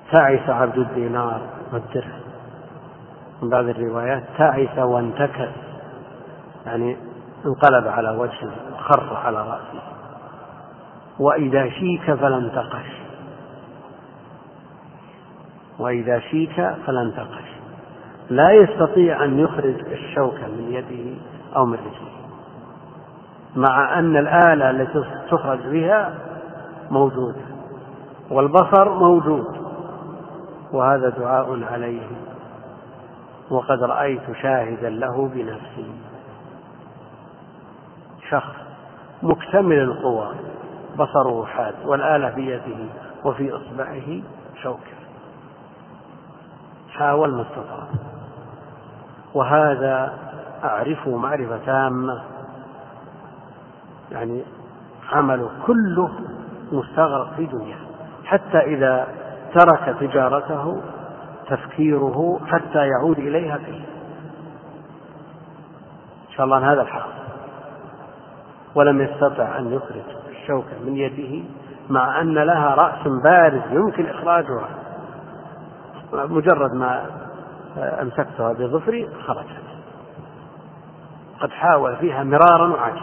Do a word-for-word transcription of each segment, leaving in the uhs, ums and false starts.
تعس عبد الدينار والدرهم. من بعض الروايات تعس وانتكس، يعني انقلب على وجهه وخر على رأسه. وإذا شيك فلن تقش، وإذا شيك فلن تقش، لا يستطيع أن يخرج الشوكة من يده أو من رجله، مع أن الآلة التي تخرج بها موجودة والبصر موجود. وهذا دعاء عليه، وقد رأيت شاهدا له بنفسي، شخص مكتمل القوى، بصره حاد والآلة بيده وفي إصبعه شوكة، حاول ما استطاع. وهذا أعرفه معرفة تامة، يعني عمله كله مستغرق في دنيا، حتى إذا ترك تجارته تفكيره حتى يعود إليها فيه إن شاء الله أن هذا الحق. ولم يستطع أن يخرج الشوكة من يده، مع أن لها رأس بارز يمكن إخراجها، مجرد ما أمسكتها بظفري خرجت. قد حاول فيها مرارا وعجز.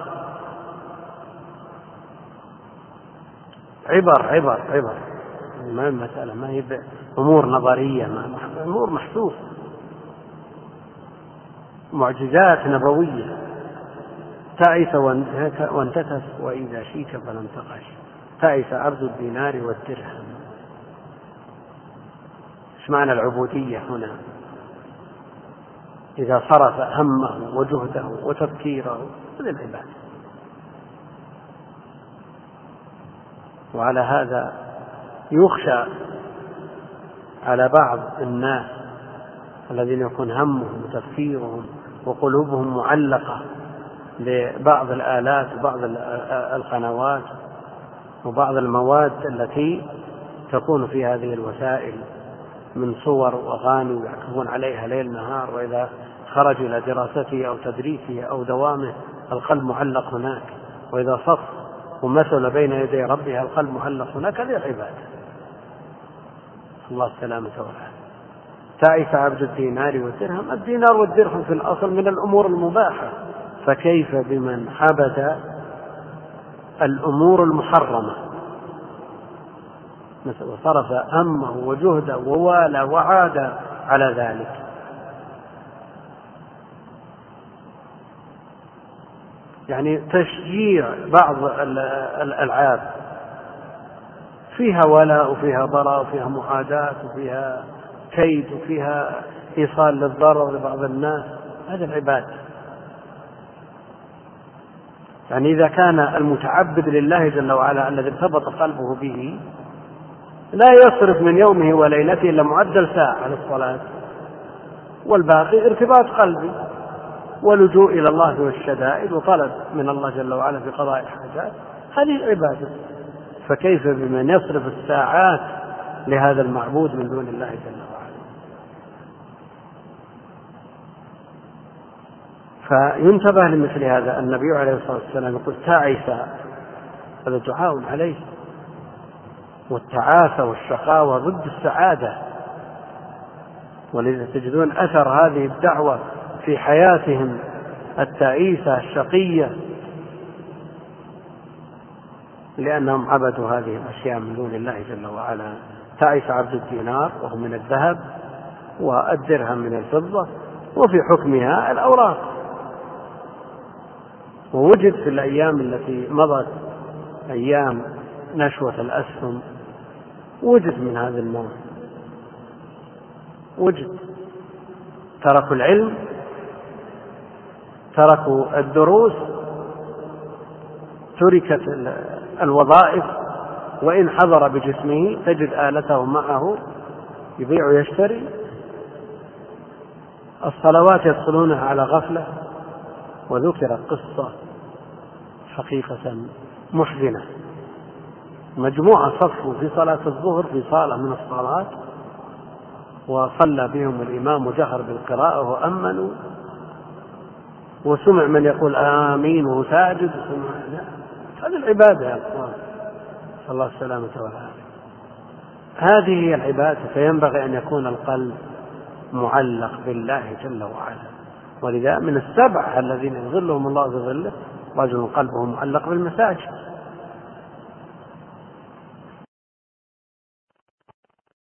عبر عبر عبر ما المسألة ما هي أمور نظرية، أمور محسوسة، معجزات نبوية. تعس وانتكس وإذا شيك فلم تقش، تعس عبد الدينار والدرهم. ايش معنى العبودية هنا؟ إذا صرف همه وجهده وتفكيره للعبادة. وعلى هذا يخشى على بعض الناس الذين يكون همهم وتفكيرهم وقلوبهم معلقة لبعض الآلات وبعض القنوات وبعض المواد التي تكون في هذه الوسائل من صور وأغاني يعكفون عليها ليل نهار، وإذا خرج إلى دراسته أو تدريسه أو دوامه القلب معلق هناك، وإذا صف ومثل بين يدي ربها القلب معلق هناك. هذه العبادة. الله السلامة والعافية. تعس عبد الدينار والدرهم. الدينار والدرهم في الأصل من الأمور المباحة، فكيف بمن حبس الأمور المحرمة وصرف همه وجهده ووالى وعاد على ذلك. يعني تشجيع بعض الألعاب فيها ولاء وفيها ضرر وفيها معاداة وفيها كيد وفيها إيصال للضرر لبعض الناس، هذا العبادة. يعني إذا كان المتعبد لله جل وعلا الذي ارتبط قلبه به لا يصرف من يومه وليلته إلا معدل ساعة على الصلاة، والباقي ارتباط قلبي ولجوء إلى الله والشدائد وطلب من الله جل وعلا في قضاء الحاجات، هذه عبادة. فكيف بمن يصرف الساعات لهذا المعبود من دون الله جل وعلا؟ فينتبه لمثل هذا. النبي عليه الصلاة والسلام يقول تعس، هذا دعاء عليه. والتعاسة والشقاوة ضد السعادة، ولذا تجدون أثر هذه الدعوة في حياتهم التعيسة الشقية، لأنهم عبدوا هذه الأشياء من دون الله جل وعلا. تعس عبد الدينار وهو من الذهب، والدرهم من الفضة، وفي حكمها الأوراق. ووجد في الأيام التي مضت أيام نشوة الأسهم وجد من هذا النوع، وجد تركوا العلم، تركوا الدروس، تركت الوظائف، وإن حضر بجسمه تجد آلته معه يبيع ويشتري. الصلوات يدخلونها على غفلة. وذكرت قصة حقيقة محزنة، مجموعة صفوا في صلاة الظهر في صالة من الصالات، وصلى بهم الإمام وجهر بالقراءة وأمنوا، وسمع من يقول آمين وهو ساجد. هذه العبادة يا أخوان، صلى الله السلامة والعافية. هذه هي العبادة، فينبغي أن يكون القلب معلق بالله جل وعلا. ولذا من السبع الذين يظلهم الله بظله رجل قلبه معلق بالمساجد.